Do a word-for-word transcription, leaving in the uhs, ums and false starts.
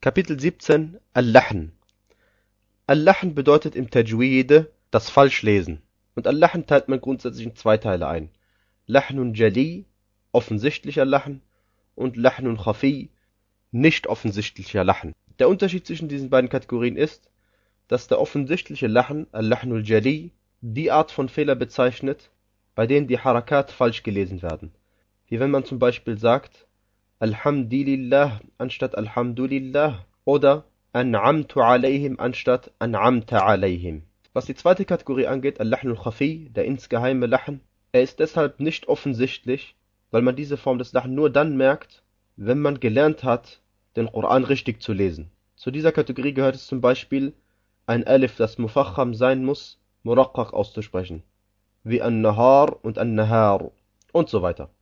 Kapitel siebzehn Al-Lahn. Al-Lahn bedeutet im Tajwid das Falschlesen. Und Al-Lahn teilt man grundsätzlich in zwei Teile ein. Lahnun Jali, offensichtlicher Lahn, und Lahnun Khafi, nicht offensichtlicher Lahn. Der Unterschied zwischen diesen beiden Kategorien ist, dass der offensichtliche Lahn, Al-Lahnul Jali, die Art von Fehler bezeichnet, bei denen die Harakat falsch gelesen werden. Wie wenn man zum Beispiel sagt, Alhamdulillah anstatt Alhamdulillah oder An'amtu alayhim anstatt An'amta alayhim. Was die zweite Kategorie angeht, Al-Lahnul Khafi, der insgeheime Lahn, er ist deshalb nicht offensichtlich, weil man diese Form des Lahn nur dann merkt, wenn man gelernt hat, den Koran richtig zu lesen. Zu dieser Kategorie gehört es zum Beispiel, ein Alif, das Mufakham sein muss, Muraqqaq auszusprechen, wie An-Nahar und An-Nahar und so weiter.